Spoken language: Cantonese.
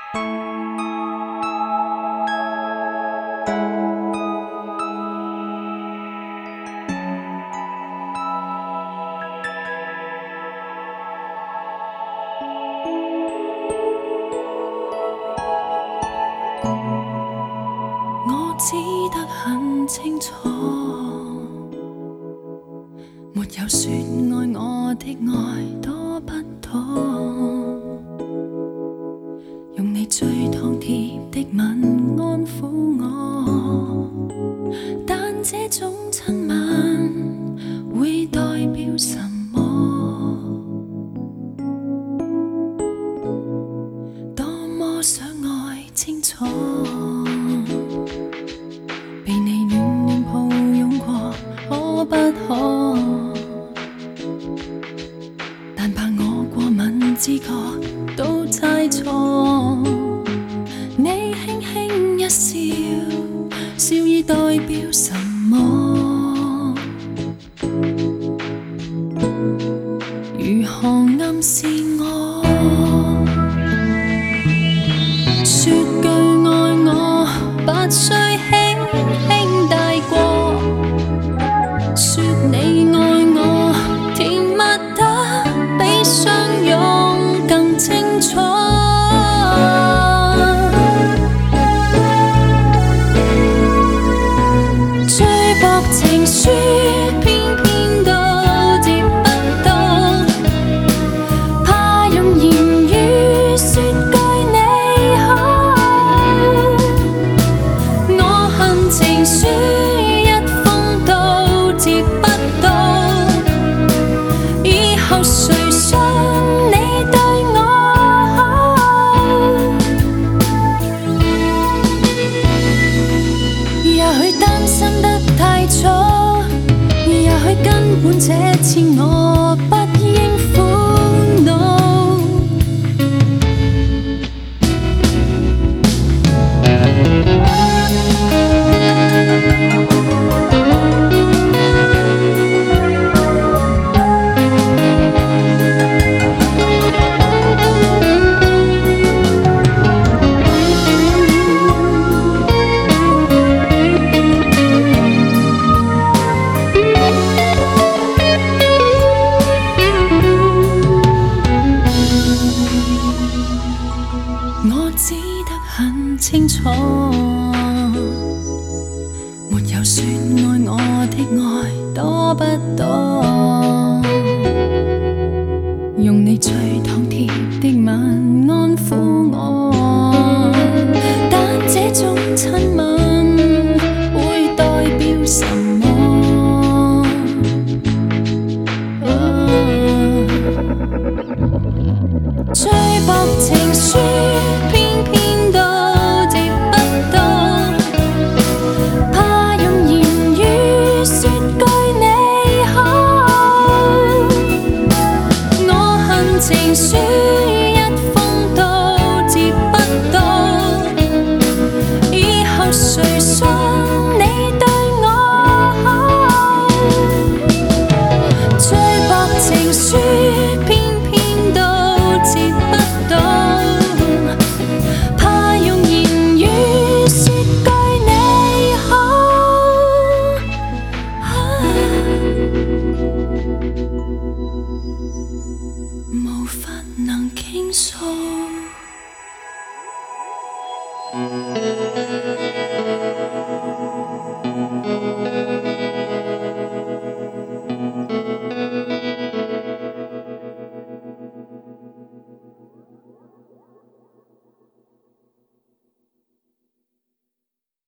我只得很清楚，没有说爱我的爱多不多，用你最烫贴的吻安撫我，但这种亲吻会代表什么？多么想爱清楚。被你暖暖抱拥过，可不可？但怕我过敏知觉都猜错。你轻轻一笑，笑意代表什么？如何暗示我？说句爱我，不需轻轻帶過，說你愛我，甜蜜得比相擁更清楚。追駁情書，偏偏都接不到，怕用言語說句你好。我恨情書一封都接不到，以後誰信你對我好？也許擔心得太早，也許根本這次我不應苦惱。我只得很清楚，沒有說愛我的愛多不多，用你最燙貼的吻安撫我，但這種親吻會代表什麼？追駁情書，偏偏都接不到，怕用言語說句你好。我恨情書一封都接不到，以後誰信你對我好？追駁情書，偏偏都接不到，怕用言語說句你好，無法能傾訴。